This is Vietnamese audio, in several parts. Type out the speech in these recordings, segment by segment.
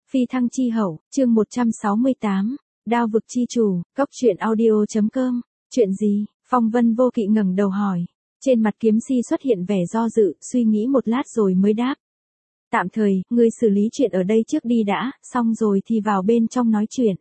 Phi thăng chi hậu, chương 168, đao vực chi chủ, cốc truyện audio.com, chuyện gì? Phong Vân Vô Kỵ ngẩng đầu hỏi. Trên mặt kiếm si xuất hiện vẻ do dự, suy nghĩ một lát rồi mới đáp. Tạm thời, ngươi xử lý chuyện ở đây trước đi đã, xong rồi thì vào bên trong nói chuyện.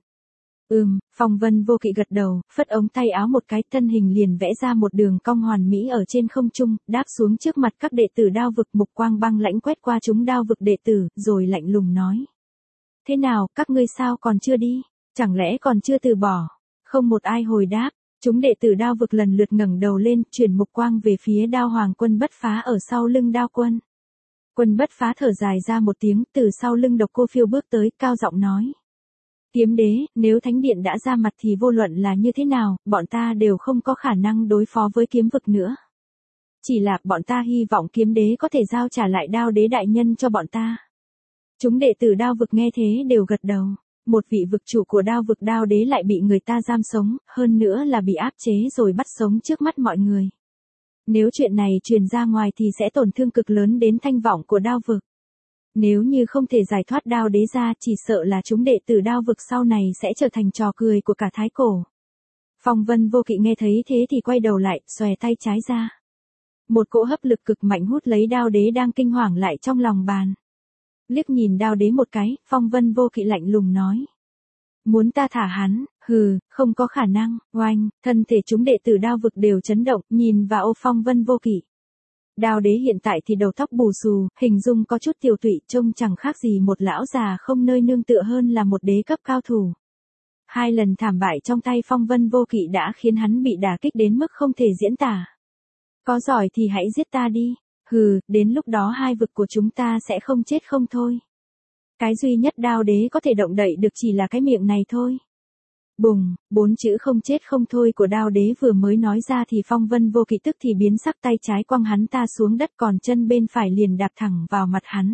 Phong Vân Vô Kỵ gật đầu, phất ống tay áo một cái, thân hình liền vẽ ra một đường cong hoàn mỹ ở trên không trung, đáp xuống trước mặt các đệ tử đao vực, mục quang băng lãnh quét qua chúng đao vực đệ tử, rồi lạnh lùng nói. Thế nào, các ngươi sao còn chưa đi? Chẳng lẽ còn chưa từ bỏ? Không một ai hồi đáp, chúng đệ tử đao vực lần lượt ngẩng đầu lên, chuyển mục quang về phía đao hoàng Quân Bất Phá ở sau lưng đao quân. Quân Bất Phá thở dài ra một tiếng, từ sau lưng Độc Cô Phiêu bước tới, cao giọng nói. Kiếm đế, nếu thánh điện đã ra mặt thì vô luận là như thế nào, bọn ta đều không có khả năng đối phó với kiếm vực nữa. Chỉ là bọn ta hy vọng kiếm đế có thể giao trả lại đao đế đại nhân cho bọn ta. Chúng đệ tử đao vực nghe thế đều gật đầu. Một vị vực chủ của đao vực đao đế lại bị người ta giam sống, hơn nữa là bị áp chế rồi bắt sống trước mắt mọi người. Nếu chuyện này truyền ra ngoài thì sẽ tổn thương cực lớn đến thanh vọng của đao vực. Nếu như không thể giải thoát đao đế ra, chỉ sợ là chúng đệ tử đao vực sau này sẽ trở thành trò cười của cả thái cổ. Phong Vân Vô Kỵ nghe thấy thế thì quay đầu lại, xòe tay trái ra. Một cỗ hấp lực cực mạnh hút lấy đao đế đang kinh hoàng lại trong lòng bàn. Liếc nhìn đao đế một cái, Phong Vân Vô Kỵ lạnh lùng nói. Muốn ta thả hắn, không có khả năng, oanh, thân thể chúng đệ tử đao vực đều chấn động, nhìn vào Phong Vân Vô Kỵ. Đao đế hiện tại thì đầu tóc bù xù, hình dung có chút tiều tụy, trông chẳng khác gì một lão già không nơi nương tựa hơn là một đế cấp cao thủ. 2 lần thảm bại trong tay Phong Vân Vô Kỵ đã khiến hắn bị đả kích đến mức không thể diễn tả. Có giỏi thì hãy giết ta đi. Đến lúc đó hai vực của chúng ta sẽ không chết không thôi. Cái duy nhất đao đế có thể động đậy được chỉ là cái miệng này thôi. Bùng, 4 chữ không chết không thôi của đao đế vừa mới nói ra thì Phong Vân Vô Kỵ tức thì biến sắc, tay trái quăng hắn ta xuống đất, còn chân bên phải liền đạp thẳng vào mặt hắn.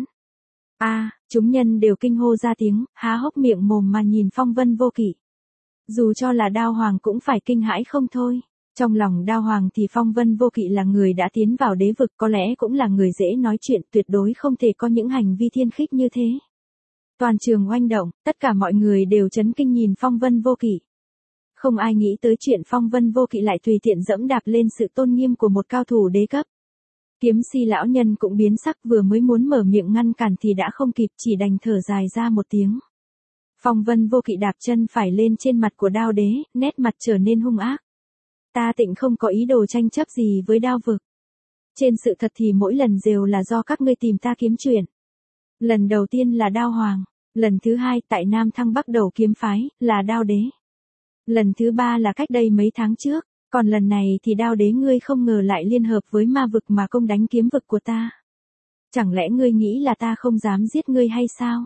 Chúng nhân đều kinh hô ra tiếng, há hốc miệng mồm mà nhìn Phong Vân Vô Kỵ. Dù cho là đao hoàng cũng phải kinh hãi không thôi. Trong lòng đao hoàng thì Phong Vân Vô Kỵ là người đã tiến vào đế vực, có lẽ cũng là người dễ nói chuyện, tuyệt đối không thể có những hành vi thiên khích như thế. Toàn trường oanh động, tất cả mọi người đều chấn kinh nhìn Phong Vân Vô Kỵ. Không ai nghĩ tới chuyện Phong Vân Vô Kỵ lại tùy tiện dẫm đạp lên sự tôn nghiêm của một cao thủ đế cấp. Kiếm si lão nhân cũng biến sắc, vừa mới muốn mở miệng ngăn cản thì đã không kịp, chỉ đành thở dài ra một tiếng. Phong Vân Vô Kỵ đạp chân phải lên trên mặt của đao đế, nét mặt trở nên hung ác. Ta Tịnh không có ý đồ tranh chấp gì với đao vực. Trên sự thật thì mỗi lần đều là do các ngươi tìm ta kiếm chuyện. Lần đầu tiên là đao hoàng, lần thứ hai tại Nam Thăng Bắc Đầu kiếm phái, là đao đế. Lần thứ ba là cách đây mấy tháng trước, còn lần này thì đao đế ngươi không ngờ lại liên hợp với ma vực mà công đánh kiếm vực của ta. Chẳng lẽ ngươi nghĩ là ta không dám giết ngươi hay sao?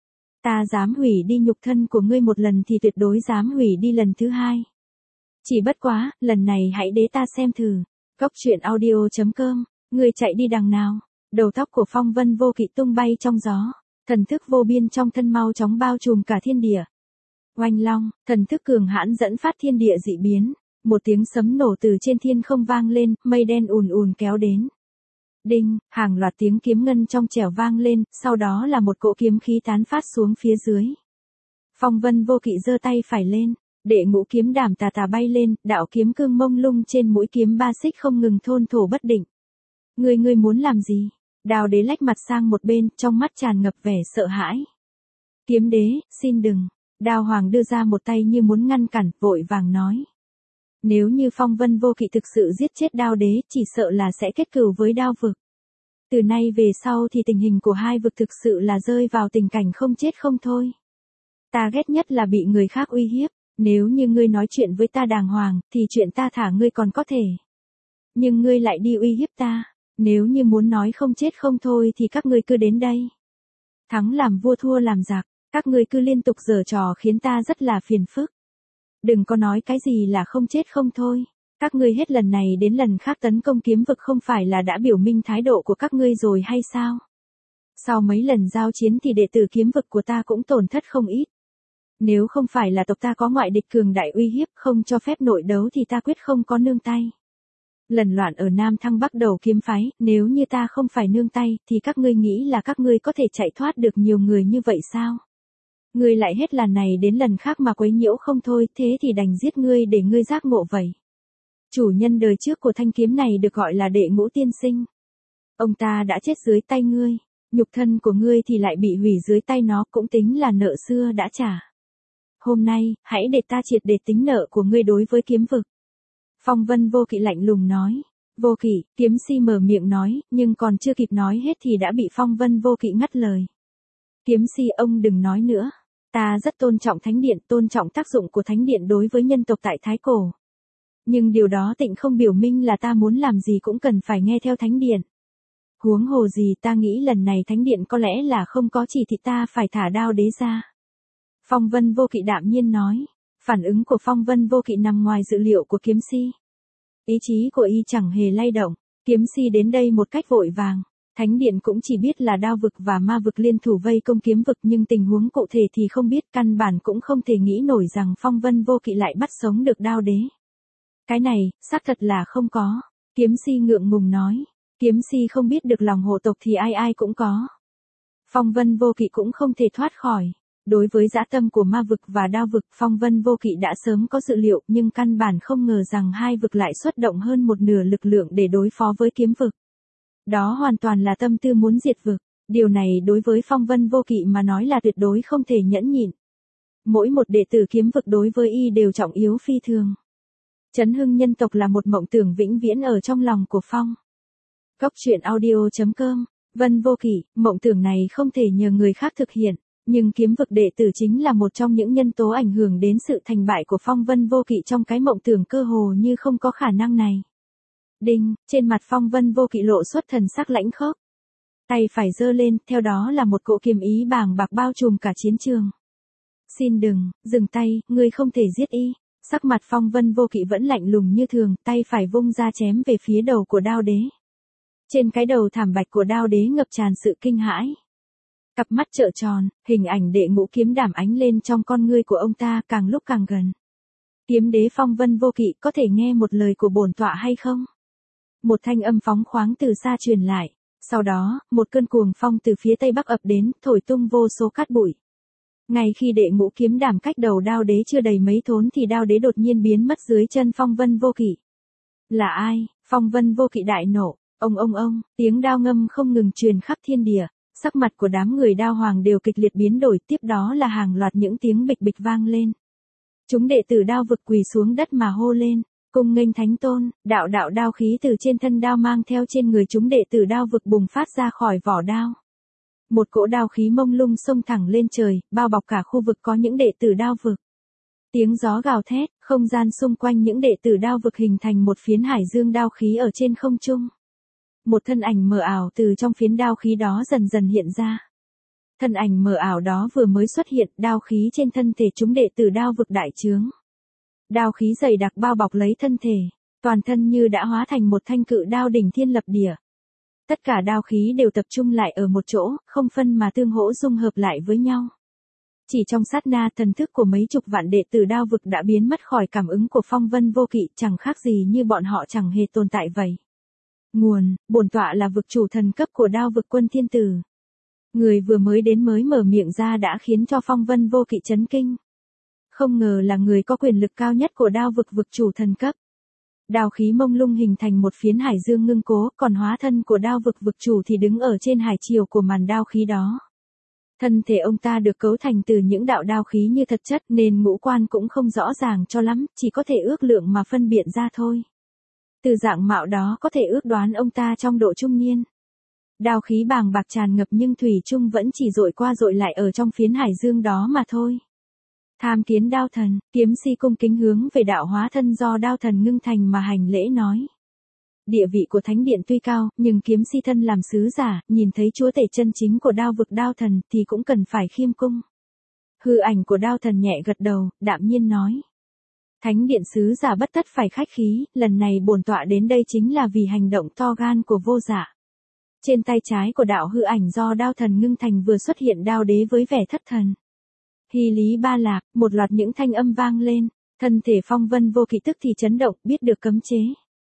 Ta dám hủy đi nhục thân của ngươi một lần thì tuyệt đối dám hủy đi lần thứ hai. Chỉ bất quá, lần này hãy để ta xem thử. Cốc truyện audio.com, ngươi chạy đi đằng nào? Đầu tóc của Phong Vân Vô Kỵ tung bay trong gió, thần thức vô biên trong thân mau chóng bao trùm cả thiên địa. Oanh long, thần thức cường hãn dẫn phát thiên địa dị biến, một tiếng sấm nổ từ trên thiên không vang lên, mây đen ùn ùn kéo đến. Đinh, hàng loạt tiếng kiếm ngân trong trẻo vang lên, sau đó là một cỗ kiếm khí tán phát xuống phía dưới. Phong Vân Vô Kỵ giơ tay phải lên. Đệ ngũ kiếm đảm tà tà bay lên, đạo kiếm cương mông lung trên mũi kiếm ba xích không ngừng thôn thổ bất định. Ngươi muốn làm gì? Đao đế lách mặt sang một bên, trong mắt tràn ngập vẻ sợ hãi. Kiếm đế, xin đừng. Đao hoàng đưa ra một tay như muốn ngăn cản, vội vàng nói. Nếu như Phong Vân Vô Kỵ thực sự giết chết đao đế, chỉ sợ là sẽ kết cừu với đao vực. Từ nay về sau thì tình hình của hai vực thực sự là rơi vào tình cảnh không chết không thôi. Ta ghét nhất là bị người khác uy hiếp. Nếu như ngươi nói chuyện với ta đàng hoàng, thì chuyện ta thả ngươi còn có thể. Nhưng ngươi lại đi uy hiếp ta. Nếu như muốn nói không chết không thôi thì các ngươi cứ đến đây. Thắng làm vua thua làm giặc, các ngươi cứ liên tục giở trò khiến ta rất là phiền phức. Đừng có nói cái gì là không chết không thôi. Các ngươi hết lần này đến lần khác tấn công kiếm vực không phải là đã biểu minh thái độ của các ngươi rồi hay sao? Sau mấy lần giao chiến thì đệ tử kiếm vực của ta cũng tổn thất không ít. Nếu không phải là tộc ta có ngoại địch cường đại uy hiếp không cho phép nội đấu thì ta quyết không có nương tay. Lần loạn ở Nam Thăng Bắc Đầu kiếm phái, nếu như ta không phải nương tay thì các ngươi nghĩ là các ngươi có thể chạy thoát được nhiều người như vậy sao? Ngươi lại hết lần này đến lần khác mà quấy nhiễu không thôi, thế thì đành giết ngươi để ngươi giác ngộ vậy. Chủ nhân đời trước của thanh kiếm này được gọi là Đệ Ngũ Tiên Sinh. Ông ta đã chết dưới tay ngươi, nhục thân của ngươi thì lại bị hủy dưới tay nó, cũng tính là nợ xưa đã trả. Hôm nay, hãy để ta triệt để tính nợ của ngươi đối với kiếm vực. Phong Vân Vô Kỵ lạnh lùng nói. Vô Kỵ, kiếm si mở miệng nói, nhưng còn chưa kịp nói hết thì đã bị Phong Vân Vô Kỵ ngắt lời. Kiếm si, ông đừng nói nữa. Ta rất tôn trọng thánh điện, tôn trọng tác dụng của thánh điện đối với nhân tộc tại Thái Cổ. Nhưng điều đó tịnh không biểu minh là ta muốn làm gì cũng cần phải nghe theo thánh điện. Huống hồ gì, ta nghĩ lần này thánh điện có lẽ là không có chỉ thị ta phải thả Đao Đế ra. Phong Vân Vô Kỵ đạm nhiên nói. Phản ứng của Phong Vân Vô Kỵ nằm ngoài dự liệu của kiếm si. Ý chí của y chẳng hề lay động, kiếm si đến đây một cách vội vàng. Thánh điện cũng chỉ biết là đao vực và ma vực liên thủ vây công kiếm vực, nhưng tình huống cụ thể thì không biết, căn bản cũng không thể nghĩ nổi rằng Phong Vân Vô Kỵ lại bắt sống được Đao Đế. Cái này, xác thật là không có. Kiếm si ngượng ngùng nói. Kiếm si không biết được lòng hộ tộc thì ai ai cũng có. Phong Vân Vô Kỵ cũng không thể thoát khỏi. Đối với dã tâm của ma vực và đao vực, Phong Vân Vô Kỵ đã sớm có dự liệu, nhưng căn bản không ngờ rằng hai vực lại xuất động hơn một nửa lực lượng để đối phó với kiếm vực. Đó hoàn toàn là tâm tư muốn diệt vực. Điều này đối với Phong Vân Vô Kỵ mà nói là tuyệt đối không thể nhẫn nhịn. Mỗi một đệ tử kiếm vực đối với y đều trọng yếu phi thường. Chấn hưng nhân tộc là một mộng tưởng vĩnh viễn ở trong lòng của Phong. Góc truyện audio.com. Vân Vô Kỵ, mộng tưởng này không thể nhờ người khác thực hiện. Nhưng kiếm vực đệ tử chính là một trong những nhân tố ảnh hưởng đến sự thành bại của Phong Vân Vô Kỵ trong cái mộng tưởng cơ hồ như không có khả năng này. Đinh, trên mặt Phong Vân Vô Kỵ lộ xuất thần sắc lãnh khốc. Tay phải giơ lên, theo đó là một cỗ kiếm ý bàng bạc bao trùm cả chiến trường. Xin đừng, dừng tay, ngươi không thể giết y. Sắc mặt Phong Vân Vô Kỵ vẫn lạnh lùng như thường, tay phải vung ra chém về phía đầu của Đao Đế. Trên cái đầu thảm bạch của Đao Đế ngập tràn sự kinh hãi. Cặp mắt trợn tròn, hình ảnh Đệ Ngũ kiếm đảm ánh lên trong con ngươi của ông ta càng lúc càng gần. Kiếm đế Phong Vân Vô Kỵ, có thể nghe một lời của bổn tọa hay không? Một thanh âm phóng khoáng từ xa truyền lại. Sau đó, một cơn cuồng phong từ phía tây bắc ập đến, thổi tung vô số cát bụi. Ngay khi Đệ Ngũ kiếm đảm cách đầu Đao Đế chưa đầy mấy thốn thì Đao Đế đột nhiên biến mất dưới chân Phong Vân Vô Kỵ. Là ai? Phong Vân Vô Kỵ đại nộ. Ông, tiếng đao ngâm không ngừng truyền khắp thiên địa. Sắc mặt của đám người Đao Hoàng đều kịch liệt biến đổi, tiếp đó là hàng loạt những tiếng bịch bịch vang lên. Chúng đệ tử đao vực quỳ xuống đất mà hô lên, cung nghênh thánh tôn. Đạo đạo đao khí từ trên thân đao mang theo trên người chúng đệ tử đao vực bùng phát ra khỏi vỏ đao. Một cỗ đao khí mông lung xông thẳng lên trời, bao bọc cả khu vực có những đệ tử đao vực. Tiếng gió gào thét, không gian xung quanh những đệ tử đao vực hình thành một phiến hải dương đao khí ở trên không trung. Một thân ảnh mờ ảo từ trong phiến đao khí đó dần dần hiện ra. Thân ảnh mờ ảo đó vừa mới xuất hiện, đao khí trên thân thể chúng đệ tử đao vực đại trướng. Đao khí dày đặc bao bọc lấy thân thể, toàn thân như đã hóa thành một thanh cự đao đỉnh thiên lập địa. Tất cả đao khí đều tập trung lại ở một chỗ, không phân mà tương hỗ dung hợp lại với nhau. Chỉ trong sát na, thần thức của mấy chục vạn đệ tử đao vực đã biến mất khỏi cảm ứng của Phong Vân Vô Kỵ, chẳng khác gì như bọn họ chẳng hề tồn tại vậy. Nguồn, bổn tọa là vực chủ thần cấp của đao vực quân thiên tử. Người vừa mới đến mới mở miệng ra đã khiến cho Phong Vân Vô Kỵ chấn kinh. Không ngờ là người có quyền lực cao nhất của đao vực vực chủ thần cấp. Đao khí mông lung hình thành một phiến hải dương ngưng cố, còn hóa thân của đao vực vực chủ thì đứng ở trên hải triều của màn đao khí đó. Thân thể ông ta được cấu thành từ những đạo đao khí như thật chất nên ngũ quan cũng không rõ ràng cho lắm, chỉ có thể ước lượng mà phân biệt ra thôi. Từ dạng mạo đó có thể ước đoán ông ta trong độ trung niên. Đao khí bàng bạc tràn ngập nhưng thủy chung vẫn chỉ dội qua dội lại ở trong phiến hải dương đó mà thôi. Tham kiến đao thần, kiếm si cung kính hướng về đạo hóa thân do đao thần ngưng thành mà hành lễ nói. Địa vị của thánh điện tuy cao, nhưng kiếm si thân làm sứ giả, nhìn thấy chúa tể chân chính của đao vực đao thần thì cũng cần phải khiêm cung. Hư ảnh của đao thần nhẹ gật đầu, đạm nhiên nói. Thánh điện sứ giả bất tất phải khách khí, lần này bổn tọa đến đây chính là vì hành động to gan của vô dạ. Trên tay trái của đạo hư ảnh do đao thần ngưng thành vừa xuất hiện đao đế với vẻ thất thần. Hy lý ba lạc, một loạt những thanh âm vang lên, thân thể Phong Vân Vô Kỵ tức thì chấn động, biết được cấm chế.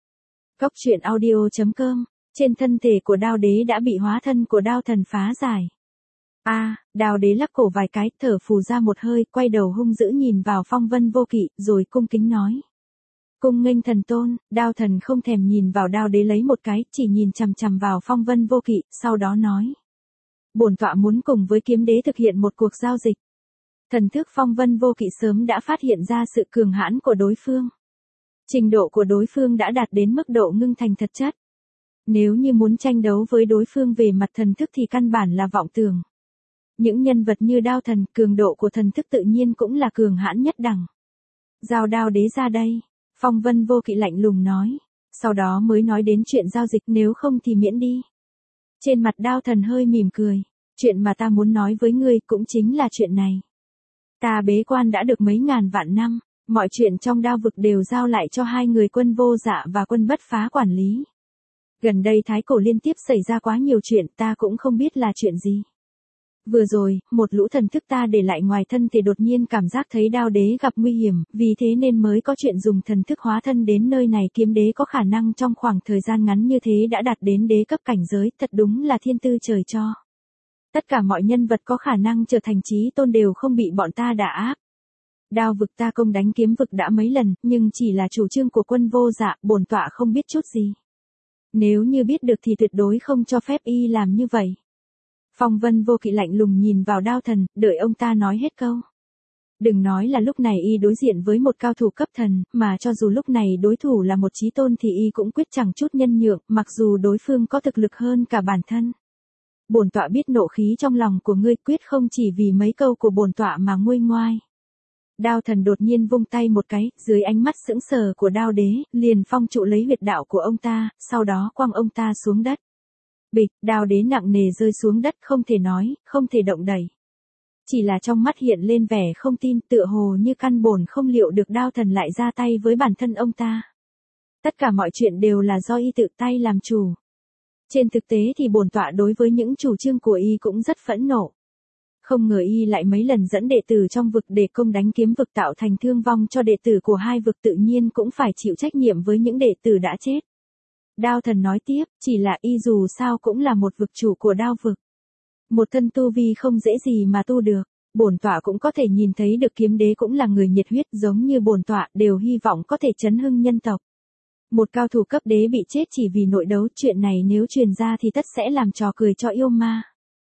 Góc truyện audio.com, trên thân thể của đao đế đã bị hóa thân của đao thần phá giải. Đao đế lắc cổ vài cái, thở phù ra một hơi, quay đầu hung dữ nhìn vào Phong Vân Vô Kỵ, rồi cung kính nói. Cung nghênh thần tôn. Đao thần không thèm nhìn vào đao đế lấy một cái, chỉ nhìn chằm chằm vào Phong Vân Vô Kỵ, sau đó nói. Bổn tọa muốn cùng với kiếm đế thực hiện một cuộc giao dịch. Thần thức Phong Vân Vô Kỵ sớm đã phát hiện ra sự cường hãn của đối phương. Trình độ của đối phương đã đạt đến mức độ ngưng thành thật chất. Nếu như muốn tranh đấu với đối phương về mặt thần thức thì căn bản là vọng tưởng. Những nhân vật như đao thần, cường độ của thần thức tự nhiên cũng là cường hãn nhất đẳng. Giao đao đế ra đây. Phong Vân Vô Kỵ lạnh lùng nói. Sau đó mới nói đến chuyện giao dịch, nếu không thì miễn đi. Trên mặt đao thần hơi mỉm cười. Chuyện mà ta muốn nói với ngươi cũng chính là chuyện này. Ta bế quan đã được mấy ngàn vạn năm, mọi chuyện trong đao vực đều giao lại cho hai người Quân Vô Dạ và Quân Bất Phá quản lý. Gần đây thái cổ liên tiếp xảy ra quá nhiều chuyện, ta cũng không biết là chuyện gì. Vừa rồi, một lũ thần thức ta để lại ngoài thân thì đột nhiên cảm giác thấy đao đế gặp nguy hiểm, vì thế nên mới có chuyện dùng thần thức hóa thân đến nơi này. Kiếm đế có khả năng trong khoảng thời gian ngắn như thế đã đạt đến đế cấp cảnh giới, thật đúng là thiên tư trời cho. Tất cả mọi nhân vật có khả năng trở thành chí tôn đều không bị bọn ta đả áp. Đao vực ta công đánh kiếm vực đã mấy lần, nhưng chỉ là chủ trương của Quân Vô Dạ, bổn tọa không biết chút gì. Nếu như biết được thì tuyệt đối không cho phép y làm như vậy. Phong Vân Vô Kỵ lạnh lùng nhìn vào đao thần, đợi ông ta nói hết câu. Đừng nói là lúc này y đối diện với một cao thủ cấp thần, mà cho dù lúc này đối thủ là một chí tôn thì y cũng quyết chẳng chút nhân nhượng, mặc dù đối phương có thực lực hơn cả bản thân. Bổn tọa biết nộ khí trong lòng của ngươi, quyết không chỉ vì mấy câu của bổn tọa mà nguôi ngoai. Đao thần đột nhiên vung tay một cái, dưới ánh mắt sững sờ của đao đế, liền phong trụ lấy huyệt đạo của ông ta, sau đó quăng ông ta xuống đất. Bịch, đao đế nặng nề rơi xuống đất, không thể nói, không thể động đậy. Chỉ là trong mắt hiện lên vẻ không tin, tựa hồ như căn bổn không liệu được đao thần lại ra tay với bản thân ông ta. Tất cả mọi chuyện đều là do y tự tay làm chủ. Trên thực tế thì bổn tọa đối với những chủ trương của y cũng rất phẫn nộ. Không ngờ y lại mấy lần dẫn đệ tử trong vực để công đánh kiếm vực tạo thành thương vong cho đệ tử của hai vực, tự nhiên cũng phải chịu trách nhiệm với những đệ tử đã chết. Đao thần nói tiếp, chỉ là y dù sao cũng là một vực chủ của đao vực. Một thân tu vi không dễ gì mà tu được, bổn tọa cũng có thể nhìn thấy được kiếm đế cũng là người nhiệt huyết giống như bổn tọa, đều hy vọng có thể chấn hưng nhân tộc. Một cao thủ cấp đế bị chết chỉ vì nội đấu, chuyện này nếu truyền ra thì tất sẽ làm trò cười cho yêu ma.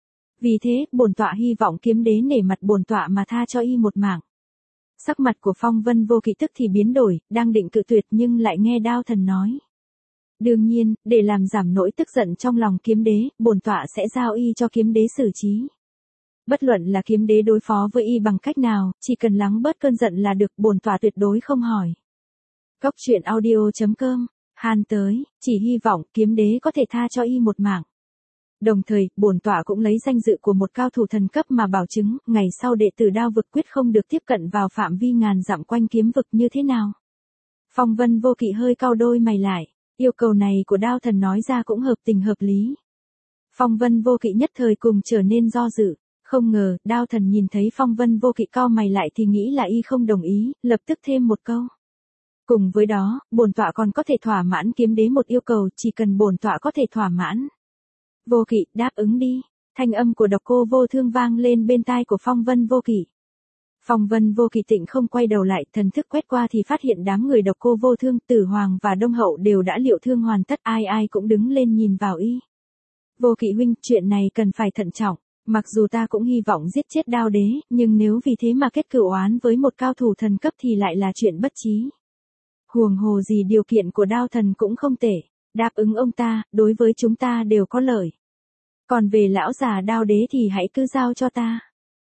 Vì thế, bổn tọa hy vọng kiếm đế nể mặt bổn tọa mà tha cho y một mạng. Sắc mặt của Phong Vân Vô Kỵ tức thì biến đổi, đang định cự tuyệt nhưng lại nghe đao thần nói. Đương nhiên, để làm giảm nỗi tức giận trong lòng kiếm đế, bổn tọa sẽ giao y cho kiếm đế xử trí. Bất luận là kiếm đế đối phó với y bằng cách nào, chỉ cần lắng bớt cơn giận là được, bổn tọa tuyệt đối không hỏi. Cốc truyện audio.com, Han tới, chỉ hy vọng kiếm đế có thể tha cho y một mạng. Đồng thời, bổn tọa cũng lấy danh dự của một cao thủ thần cấp mà bảo chứng, ngày sau đệ tử đao vực quyết không được tiếp cận vào phạm vi ngàn dặm quanh kiếm vực như thế nào. Phong Vân Vô Kỵ hơi cau đôi mày lại, yêu cầu này của đao thần nói ra cũng hợp tình hợp lý. Phong Vân Vô Kỵ nhất thời cùng trở nên do dự, không ngờ, đao thần nhìn thấy Phong Vân Vô Kỵ cau mày lại thì nghĩ là y không đồng ý, lập tức thêm một câu. Cùng với đó, bổn tọa còn có thể thỏa mãn kiếm đế một yêu cầu, chỉ cần bổn tọa có thể thỏa mãn. Vô Kỵ, đáp ứng đi. Thanh âm của Độc Cô Vô Thương vang lên bên tai của Phong Vân Vô Kỵ. Phong Vân Vô Kỵ tịnh không quay đầu lại, thần thức quét qua thì phát hiện đám người Độc Cô Vô Thương, Tử Hoàng và Đông Hậu đều đã liệu thương hoàn tất, ai ai cũng đứng lên nhìn vào y. Vô Kỵ huynh, chuyện này cần phải thận trọng, mặc dù ta cũng hy vọng giết chết đao đế, nhưng nếu vì thế mà kết cửu oán với một cao thủ thần cấp thì lại là chuyện bất trí. Huống hồ gì điều kiện của đao thần cũng không tệ, đáp ứng ông ta, đối với chúng ta đều có lợi. Còn về lão già đao đế thì hãy cứ giao cho ta.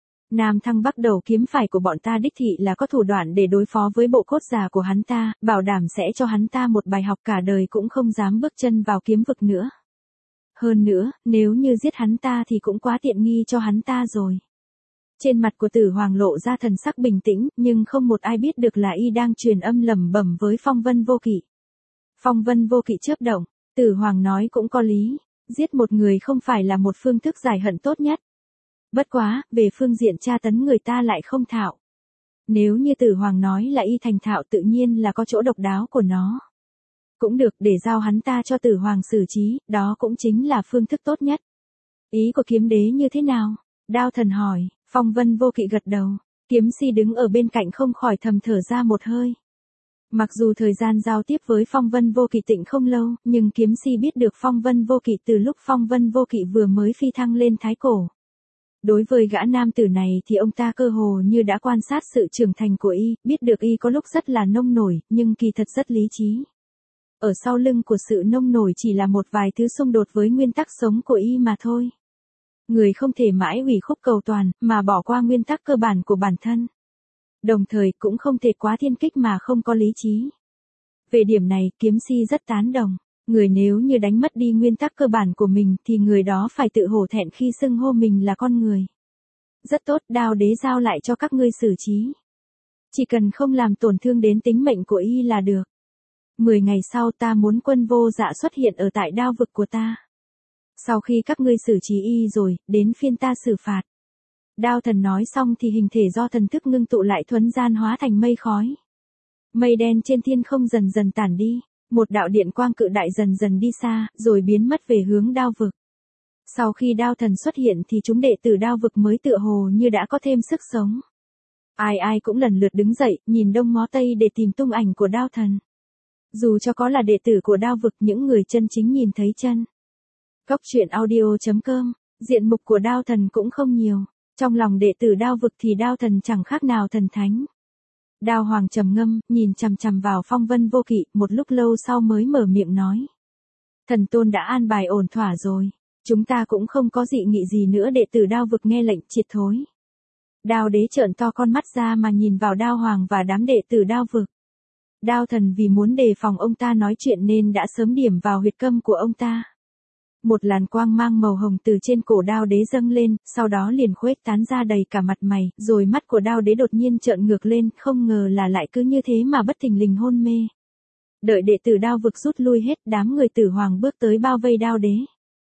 Nam Thăng Bắc đầu kiếm phải của bọn ta đích thị là có thủ đoạn để đối phó với bộ cốt già của hắn ta, bảo đảm sẽ cho hắn ta một bài học cả đời cũng không dám bước chân vào kiếm vực nữa. Hơn nữa, nếu như giết hắn ta thì cũng quá tiện nghi cho hắn ta rồi. Trên mặt của Tử Hoàng lộ ra thần sắc bình tĩnh, nhưng không một ai biết được là y đang truyền âm lẩm bẩm với Phong Vân Vô Kỵ. Phong Vân Vô Kỵ chớp động, Tử Hoàng nói cũng có lý, giết một người không phải là một phương thức giải hận tốt nhất. Bất quá, về phương diện tra tấn người ta lại không thạo. Nếu như Tử Hoàng nói là y thành thạo tự nhiên là có chỗ độc đáo của nó. Cũng được, để giao hắn ta cho Tử Hoàng xử trí, đó cũng chính là phương thức tốt nhất. Ý của kiếm đế như thế nào? Đao thần hỏi, Phong Vân Vô Kỵ gật đầu. Kiếm si đứng ở bên cạnh không khỏi thầm thở ra một hơi. Mặc dù thời gian giao tiếp với Phong Vân Vô Kỵ tịnh không lâu, nhưng kiếm si biết được Phong Vân Vô Kỵ từ lúc Phong Vân Vô Kỵ vừa mới phi thăng lên thái cổ. Đối với gã nam tử này thì ông ta cơ hồ như đã quan sát sự trưởng thành của y, biết được y có lúc rất là nông nổi, nhưng kỳ thật rất lý trí. Ở sau lưng của sự nông nổi chỉ là một vài thứ xung đột với nguyên tắc sống của y mà thôi. Người không thể mãi ủy khúc cầu toàn, mà bỏ qua nguyên tắc cơ bản của bản thân. Đồng thời cũng không thể quá thiên kích mà không có lý trí. Về điểm này, kiếm si rất tán đồng. Người nếu như đánh mất đi nguyên tắc cơ bản của mình thì người đó phải tự hổ thẹn khi xưng hô mình là con người. Rất tốt, Đao đế giao lại cho các ngươi xử trí. Chỉ cần không làm tổn thương đến tính mệnh của y là được. 10 ngày sau ta muốn Quân Vô Dạ xuất hiện ở tại đao vực của ta. Sau khi các ngươi xử trí y rồi, đến phiên ta xử phạt. Đao thần nói xong thì hình thể do thần thức ngưng tụ lại thuần gian hóa thành mây khói. Mây đen trên thiên không dần dần tản đi, một đạo điện quang cự đại dần dần đi xa, rồi biến mất về hướng đao vực. Sau khi đao thần xuất hiện thì chúng đệ tử đao vực mới tựa hồ như đã có thêm sức sống. Ai ai cũng lần lượt đứng dậy, nhìn đông ngó tây để tìm tung ảnh của đao thần. Dù cho có là đệ tử của đao vực, những người chân chính nhìn thấy chân. Góc truyện audio.com, diện mục của đao thần cũng không nhiều. Trong lòng đệ tử đao vực thì đao thần chẳng khác nào thần thánh. Đao hoàng trầm ngâm, nhìn chằm chằm vào Phong Vân Vô Kỵ, một lúc lâu sau mới mở miệng nói. Thần tôn đã an bài ổn thỏa rồi. Chúng ta cũng không có dị nghị gì nữa. Đệ tử đao vực nghe lệnh triệt thối. Đao đế trợn to con mắt ra mà nhìn vào đao hoàng và đám đệ tử đao vực. Đao thần vì muốn đề phòng ông ta nói chuyện nên đã sớm điểm vào huyệt câm của ông ta. Một làn quang mang màu hồng từ trên cổ đao đế dâng lên, sau đó liền khuếch tán ra đầy cả mặt mày, rồi mắt của đao đế đột nhiên trợn ngược lên, không ngờ là lại cứ như thế mà bất thình lình hôn mê. Đợi đệ tử đao vực rút lui hết, đám người Tử Hoàng bước tới bao vây đao đế.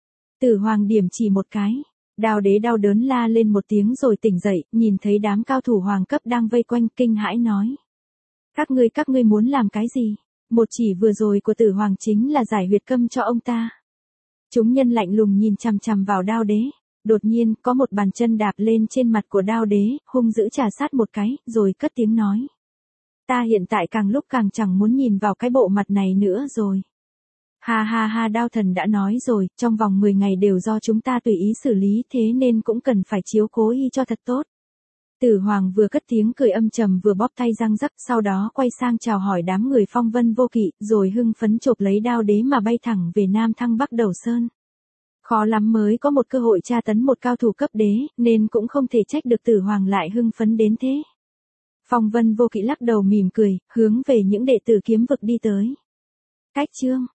Tử Hoàng điểm chỉ một cái, đao đế đau đớn la lên một tiếng rồi tỉnh dậy, nhìn thấy đám cao thủ hoàng cấp đang vây quanh, kinh hãi nói. Các ngươi muốn làm cái gì? Một chỉ vừa rồi của Tử Hoàng chính là giải huyệt câm cho ông ta. Chúng nhân lạnh lùng nhìn chằm chằm vào đao đế. Đột nhiên, có một bàn chân đạp lên trên mặt của đao đế, hung dữ trà sát một cái, rồi cất tiếng nói. Ta hiện tại càng lúc càng chẳng muốn nhìn vào cái bộ mặt này nữa rồi. Ha ha ha, đao thần đã nói rồi, trong vòng 10 ngày đều do chúng ta tùy ý xử lý, thế nên cũng cần phải chiếu cố y cho thật tốt. Tử Hoàng vừa cất tiếng cười âm trầm vừa bóp tay răng rắc, sau đó quay sang chào hỏi đám người Phong Vân Vô Kỵ, rồi hưng phấn chộp lấy đao đế mà bay thẳng về Nam Thăng Bắc Đầu Sơn. Khó lắm mới có một cơ hội tra tấn một cao thủ cấp đế, nên cũng không thể trách được Tử Hoàng lại hưng phấn đến thế. Phong Vân Vô Kỵ lắc đầu mỉm cười, hướng về những đệ tử kiếm vực đi tới. Cách chương